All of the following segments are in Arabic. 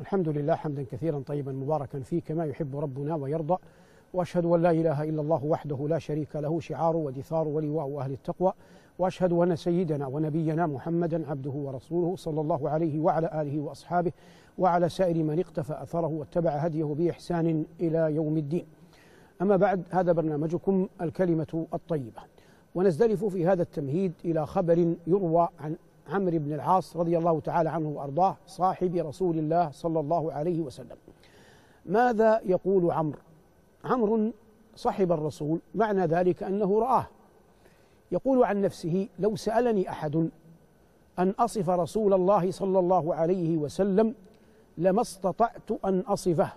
الحمد لله حمدا كثيرا طيبا مباركا فيه كما يحب ربنا ويرضى، وأشهد أن لا إله إلا الله وحده لا شريك له شعار ودثار ولواء أهل التقوى، وأشهد أن سيدنا ونبينا محمدا عبده ورسوله صلى الله عليه وعلى آله وأصحابه وعلى سائر من اقتفى أثره واتبع هديه بإحسان إلى يوم الدين. أما بعد، هذا برنامجكم الكلمة الطيبة، ونزدلف في هذا التمهيد إلى خبر يروى عن عمرو بن العاص رضي الله تعالى عنه وأرضاه صاحب رسول الله صلى الله عليه وسلم. ماذا يقول عمرو؟ عمرو صحب الرسول، معنى ذلك أنه رآه. يقول عن نفسه: لو سألني أحد أن أصف رسول الله صلى الله عليه وسلم لما استطعت أن أصفه،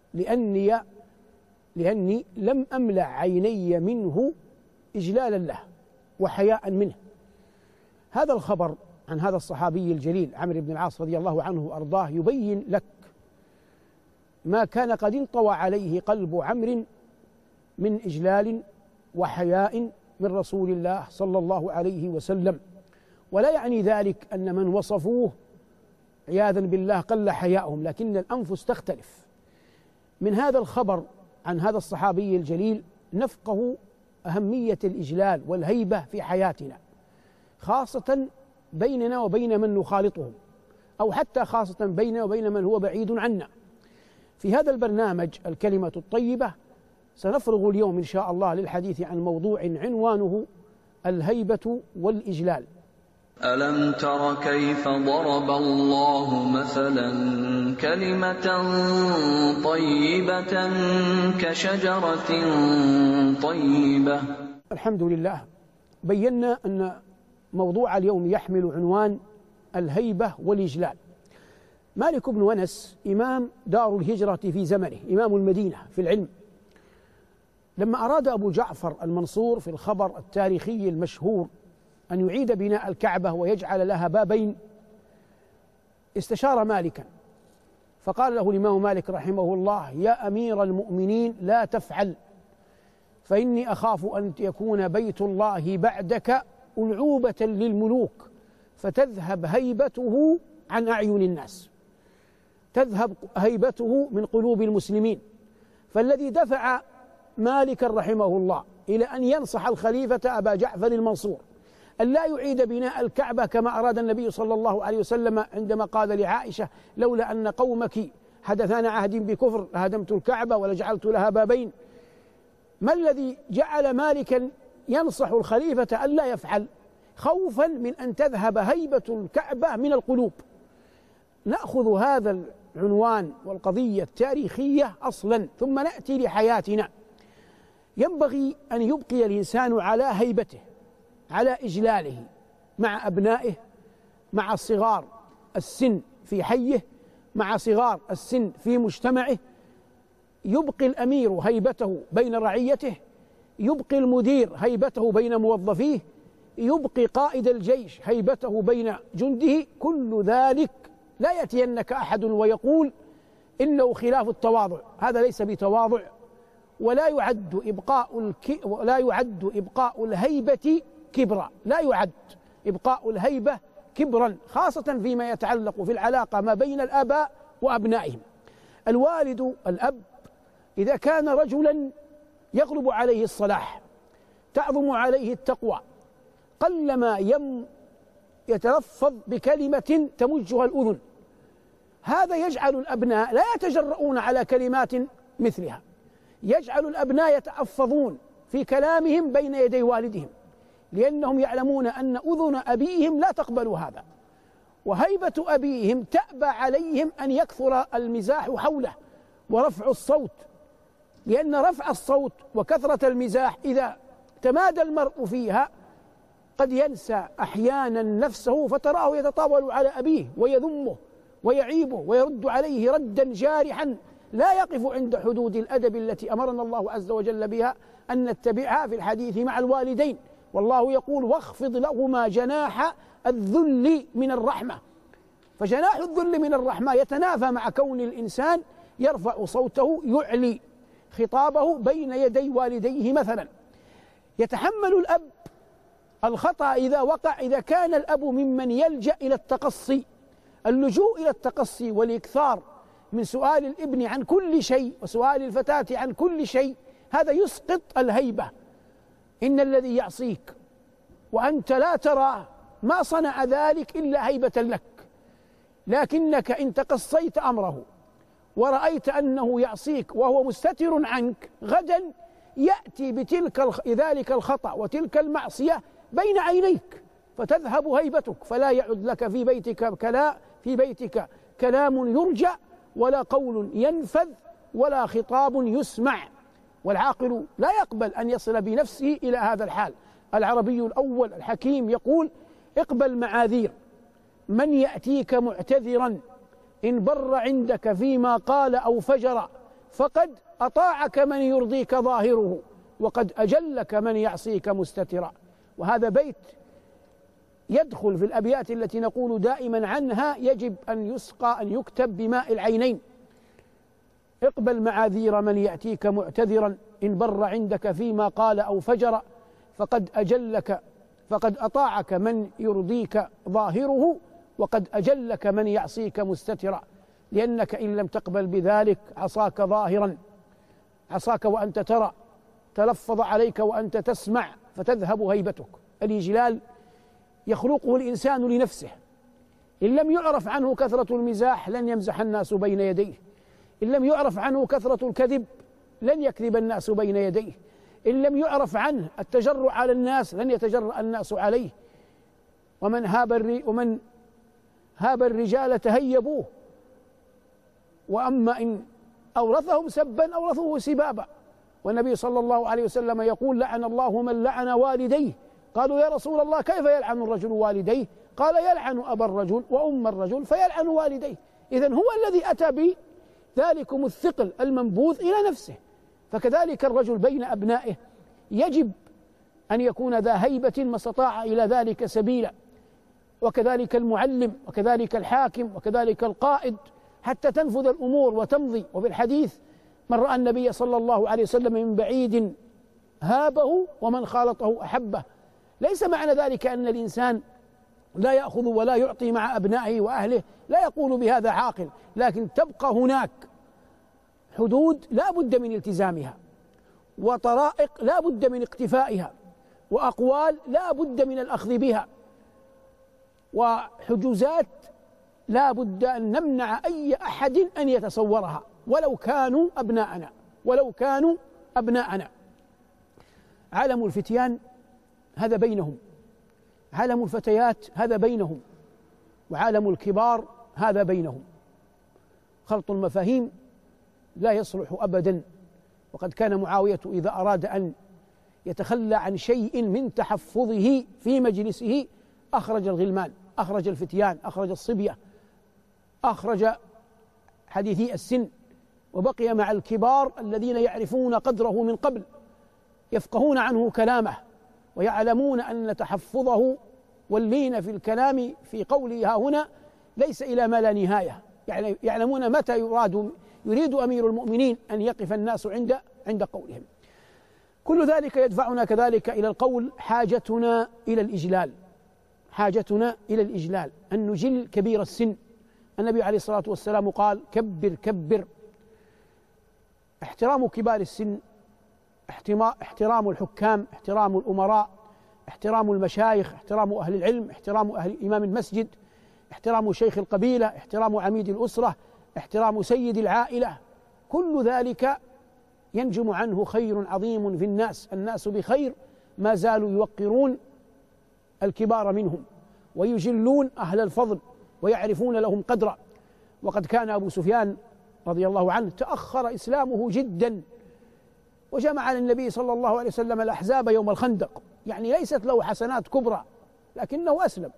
لأني لم أملأ عيني منه إجلالا له وحياء منه. هذا الخبر عن هذا الصحابي الجليل عمرو بن العاص رضي الله عنه وأرضاه يبين لك ما كان قد انطوى عليه قلب عمرو من إجلال وحياء من رسول الله صلى الله عليه وسلم. ولا يعني ذلك أن من وصفوه عياذا بالله قل حياؤهم، لكن الأنفس تختلف. من هذا الخبر عن هذا الصحابي الجليل نفقه أهمية الإجلال والهيبة في حياتنا، خاصة بيننا وبين من نخالطهم، أو حتى خاصة بيننا وبين من هو بعيد عنا. في هذا البرنامج الكلمة الطيبة سنفرغ اليوم إن شاء الله للحديث عن موضوع عنوانه الهيبة والإجلال. ألم تر كيف ضرب الله مثلا كلمة طيبة كشجرة طيبة. الحمد لله، بينا أن موضوع اليوم يحمل عنوان الهيبة والإجلال. مالك بن أنس إمام دار الهجرة في زمنه، إمام المدينة في العلم، لما أراد أبو جعفر المنصور في الخبر التاريخي المشهور أن يعيد بناء الكعبة ويجعل لها بابين، استشار مالكا، فقال له الإمام مالك رحمه الله: يا أمير المؤمنين لا تفعل، فإني أخاف أن يكون بيت الله بعدك ألعوبة للملوك فتذهب هيبته عن أعين الناس، تذهب هيبته من قلوب المسلمين. فالذي دفع مالكا رحمه الله إلى أن ينصح الخليفة أبا جعفر المنصور أن لا يعيد بناء الكعبة كما أراد النبي صلى الله عليه وسلم عندما قال لعائشة: لولا أن قومك حدثان عهد بكفر لهدمت الكعبة ولجعلت لها بابين. ما الذي جعل مالكا ينصح الخليفة أن لا يفعل؟ خوفا من أن تذهب هيبة الكعبة من القلوب. نأخذ هذا العنوان والقضية التاريخية أصلا، ثم نأتي لحياتنا. ينبغي أن يبقي الإنسان على هيبته، على إجلاله مع أبنائه، مع صغار السن في حيه، مع صغار السن في مجتمعه. يبقي الأمير هيبته بين رعيته، يبقي المدير هيبته بين موظفيه، يبقي قائد الجيش هيبته بين جنده. كل ذلك لا يأتينك أحد ويقول إنه خلاف التواضع، هذا ليس بتواضع، ولا يعد إبقاء الهيبة كبرا، لا يعد إبقاء الهيبة كبرا، خاصة فيما يتعلق في العلاقة ما بين الآباء وأبنائهم. الوالد الأب إذا كان رجلا يغلب عليه الصلاح، تعظم عليه التقوى، قلما يتلفظ بكلمة تمجها الأذن، هذا يجعل الأبناء لا يتجرؤون على كلمات مثلها، يجعل الأبناء يتأفظون في كلامهم بين يدي والدهم، لأنهم يعلمون أن أذن أبيهم لا تقبل هذا، وهيبة أبيهم تأبى عليهم أن يكثر المزاح حوله ورفع الصوت، لأن رفع الصوت وكثرة المزاح إذا تمادى المرء فيها قد ينسى أحيانا نفسه، فتراه يتطاول على أبيه ويذمه ويعيبه ويرد عليه ردا جارحا لا يقف عند حدود الأدب التي أمرنا الله عز وجل بها أن نتبعها في الحديث مع الوالدين. والله يقول: واخفض لهما جناح الذل من الرحمة. فجناح الذل من الرحمة يتنافى مع كون الإنسان يرفع صوته، يعلي خطابه بين يدي والديه مثلا. يتحمل الأب الخطأ إذا وقع، إذا كان الأب ممن يلجأ إلى التقصي. اللجوء إلى التقصي والإكثار من سؤال الابن عن كل شيء وسؤال الفتاة عن كل شيء، هذا يسقط الهيبة. إن الذي يعصيك وأنت لا تراه ما صنع ذلك إلا هيبة لك، لكنك إن تقصيت أمره ورأيت أنه يعصيك وهو مستتر عنك، غدا يأتي ذلك الخطأ وتلك المعصية بين عينيك فتذهب هيبتك، فلا يعد لك في بيتك كلام يرجع ولا قول ينفذ ولا خطاب يسمع. والعاقل لا يقبل أن يصل بنفسه إلى هذا الحال. العربي الأول الحكيم يقول: اقبل معاذير من يأتيك معتذرا، إن بر عندك فيما قال أو فجر، فقد أطاعك من يرضيك ظاهره، وقد أجلك من يعصيك مستترا. وهذا بيت يدخل في الأبيات التي نقول دائما عنها يجب أن يسقى، أن يكتب بماء العينين: اقبل معاذير من يأتيك معتذرا، إن بر عندك فيما قال أو فجر، فقد أطاعك من يرضيك ظاهره، وقد أجلك من يعصيك مستترا. لأنك إن لم تقبل بذلك عصاك ظاهرا، عصاك وأنت ترى، تلفظ عليك وأنت تسمع، فتذهب هيبتك. الإجلال يخلقه الإنسان لنفسه، إن لم يعرف عنه كثرة المزاح لن يمزح الناس بين يديه، إن لم يعرف عنه كثرة الكذب لن يكذب الناس بين يديه، إن لم يعرف عنه التجرؤ على الناس لن يتجرأ الناس عليه. ومن هاب الرجال تهيبوه، وأما إن أورثهم سبا أورثوه سبابا. والنبي صلى الله عليه وسلم يقول: لعن الله من لعن والديه. قالوا: يا رسول الله كيف يلعن الرجل والديه؟ قال: يلعن أبا الرجل وأم الرجل فيلعن والديه. إذن هو الذي أتى بذلكم الثقل المنبوذ إلى نفسه. فكذلك الرجل بين أبنائه يجب أن يكون ذا هيبة ما استطاع إلى ذلك سبيلا، وكذلك المعلم، وكذلك الحاكم، وكذلك القائد، حتى تنفذ الأمور وتمضي. وفي الحديث: من رأى النبي صلى الله عليه وسلم من بعيد هابه ومن خالطه أحبه. ليس معنى ذلك أن الإنسان لا يأخذ ولا يعطي مع أبنائه وأهله، لا يقول بهذا عاقل، لكن تبقى هناك حدود لا بد من التزامها، وطرائق لا بد من اقتفائها، وأقوال لا بد من الأخذ بها، وحجوزات لا بد أن نمنع أي أحد أن يتصورها ولو كانوا أبناءنا. عالم الفتيان هذا بينهم، عالم الفتيات هذا بينهم، وعالم الكبار هذا بينهم. خلط المفاهيم لا يصلح أبدا. وقد كان معاوية إذا أراد أن يتخلى عن شيء من تحفظه في مجلسه أخرج الغلمان، أخرج الفتيان، أخرج الصبية، أخرج حديثي السن، وبقي مع الكبار الذين يعرفون قدره من قبل، يفقهون عنه كلامه، ويعلمون أن تحفظه واللين في الكلام في قوله ها هنا ليس إلى ما لا نهاية. يعني يعلمون متى يريد أمير المؤمنين أن يقف الناس عند قولهم. كل ذلك يدفعنا كذلك إلى القول: حاجتنا إلى الإجلال، حاجتنا إلى الإجلال، أن نجل كبير السن. النبي عليه الصلاة والسلام قال: كبر كبر. احترام كبار السن، احترام الحكام، احترام الأمراء، احترام المشايخ، احترام أهل العلم، احترام إمام المسجد، احترام شيخ القبيلة، احترام عميد الأسرة، احترام سيد العائلة، كل ذلك ينجم عنه خير عظيم في الناس بخير ما زالوا يوقرون الكبار منهم ويجلون أهل الفضل ويعرفون لهم قدرا. وقد كان أبو سفيان رضي الله عنه تأخر إسلامه جدا، وجمع للنبي صلى الله عليه وسلم الأحزاب يوم الخندق، يعني ليست له حسنات كبرى لكنه أسلم.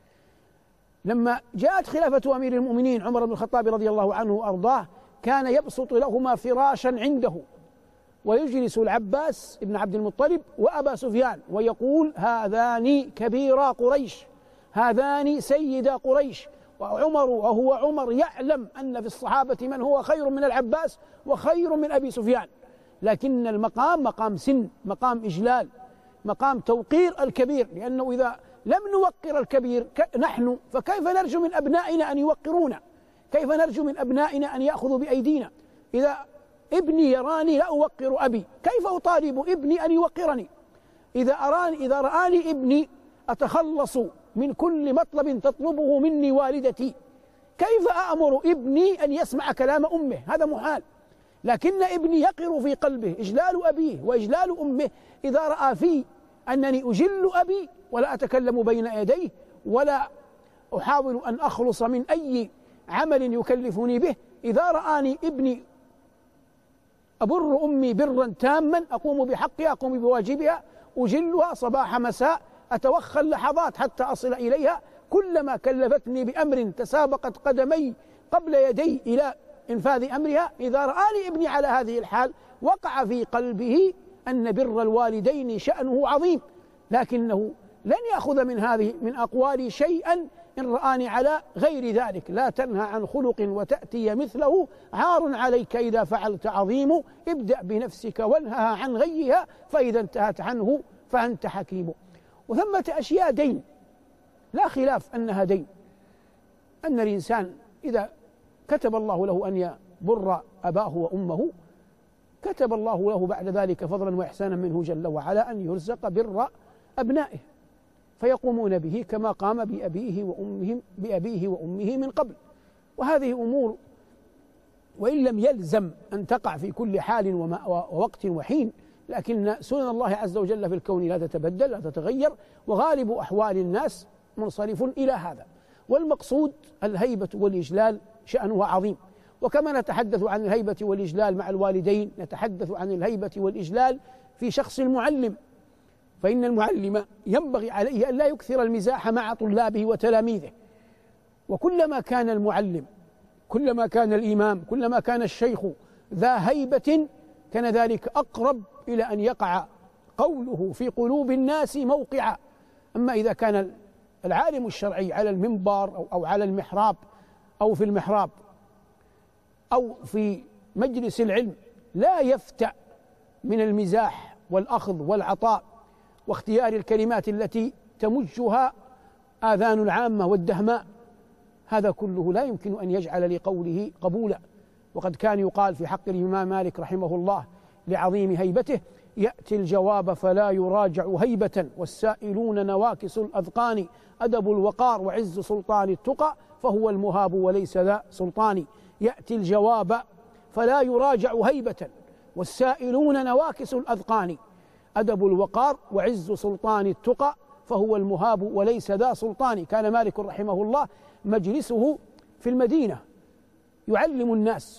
لما جاءت خلافة أمير المؤمنين عمر بن الخطاب رضي الله عنه وأرضاه كان يبسط لهما فراشا عنده، ويجلس العباس بن عبد المطلب وأبا سفيان ويقول: هذان كبيرا قريش، هذان سيدا قريش. وعمر وهو عمر يعلم أن في الصحابة من هو خير من العباس وخير من أبي سفيان، لكن المقام مقام سن، مقام إجلال، مقام توقير الكبير، لأنه إذا لم نوقر الكبير نحن فكيف نرجو من أبنائنا أن يوقرونا؟ كيف نرجو من أبنائنا أن يأخذوا بأيدينا؟ إذا ابني يراني لا أوقر أبي، كيف أطالب ابني أن يوقرني؟ إذا رآني ابني أتخلص من كل مطلب تطلبه مني والدتي، كيف أأمر ابني أن يسمع كلام أمه؟ هذا محال. لكن ابني يقر في قلبه إجلال أبيه وإجلال أمه إذا رأى في أنني أجل أبي ولا أتكلم بين يديه ولا أحاول أن أخلص من أي عمل يكلفني به. إذا رآني ابني أبر أمي برا تاما، أقوم بحقها، أقوم بواجبها، أجلها صباح مساء، أتوخى اللحظات حتى أصل إليها، كلما كلفتني بأمر تسابقت قدمي قبل يدي إلى إنفاذ أمرها. إذا رآني ابني على هذه الحال وقع في قلبه أن بر الوالدين شأنه عظيم، لكنه لن يأخذ من أقوالي شيئا إن رآني على غير ذلك. لا تنهى عن خلق وتأتي مثله، عار عليك إذا فعلت عظيم، ابدأ بنفسك وانهها عن غيها، فإذا انتهت عنه فأنت حكيم. وثمة أشياء دين لا خلاف أنها دين، أن الإنسان إذا كتب الله له أن يبر أباه وأمه كتب الله له بعد ذلك فضلا وإحسانا منه جل وعلا أن يرزق بر أبنائه فيقومون به كما قام بأبيه وأمه من قبل. وهذه أمور وإن لم يلزم أن تقع في كل حال ووقت وحين، لكن سنن الله عز وجل في الكون لا تتبدل لا تتغير، وغالب أحوال الناس منصرف إلى هذا. والمقصود الهيبة والإجلال شأنه عظيم. وكما نتحدث عن الهيبة والإجلال مع الوالدين، نتحدث عن الهيبة والإجلال في شخص المعلم، فإن المعلم ينبغي عليه أن لا يكثر المزاح مع طلابه وتلاميذه. وكلما كان المعلم، كلما كان الإمام، كلما كان الشيخ ذا هيبة، كان ذلك أقرب إلى أن يقع قوله في قلوب الناس موقعا. أما إذا كان العالم الشرعي على المنبر أو على المحراب أو في المحراب أو في مجلس العلم لا يفتأ من المزاح والأخذ والعطاء واختيار الكلمات التي تمجها آذان العامة والدهماء، هذا كله لا يمكن أن يجعل لقوله قبولا. وقد كان يقال في حق الإمام مالك رحمه الله لعظيم هيبته: يأتي الجواب فلا يراجع هيبة، والسائلون نواكس الأذقان، أدب الوقار وعز سلطان التقى، فهو المهاب وليس ذا سلطان. يأتي الجواب فلا يراجع هيبة، والسائلون نواكس الأذقان، أدب الوقار وعز سلطان التقى، فهو المهاب وليس ذا سلطان. كان مالك رحمه الله مجلسه في المدينة يعلم الناس،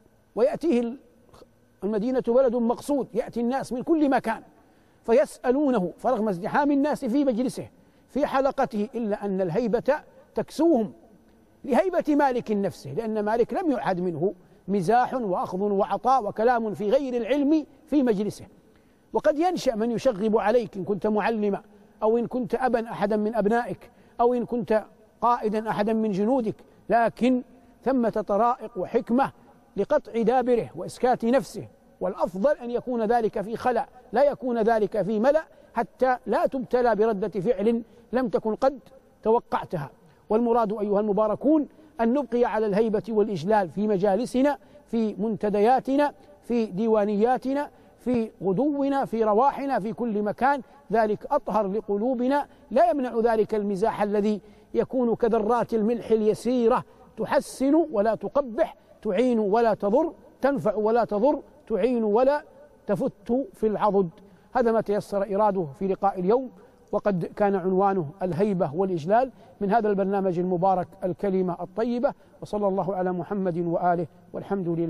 ويأتيه المدينة بلد مقصود، يأتي الناس من كل مكان فيسألونه، فرغم ازدحام الناس في مجلسه في حلقته إلا أن الهيبة تكسوهم لهيبة مالك نفسه، لأن مالك لم يعهد منه مزاح وأخذ وعطاء وكلام في غير العلم في مجلسه. وقد ينشأ من يشغب عليك إن كنت معلما، أو إن كنت أبا أحدا من أبنائك، أو إن كنت قائدا أحدا من جنودك، لكن ثمة طرائق وحكمة لقطع دابره وإسكات نفسه، والأفضل أن يكون ذلك في خلأ لا يكون ذلك في ملأ، حتى لا تبتلى بردة فعل لم تكن قد توقعتها. والمراد أيها المباركون أن نبقي على الهيبة والإجلال في مجالسنا، في منتدياتنا، في ديوانياتنا، في غدونا، في رواحنا، في كل مكان، ذلك أطهر لقلوبنا. لا يمنع ذلك المزاح الذي يكون كذرات الملح اليسيرة، تحسن ولا تقبح، تعين ولا تضر، تنفع ولا تضر، تعين ولا تفت في العضد. هذا ما تيسر إراده في لقاء اليوم، وقد كان عنوانه الهيبة والإجلال، من هذا البرنامج المبارك الكلمة الطيبة. وصلى الله على محمد وآله، والحمد لله.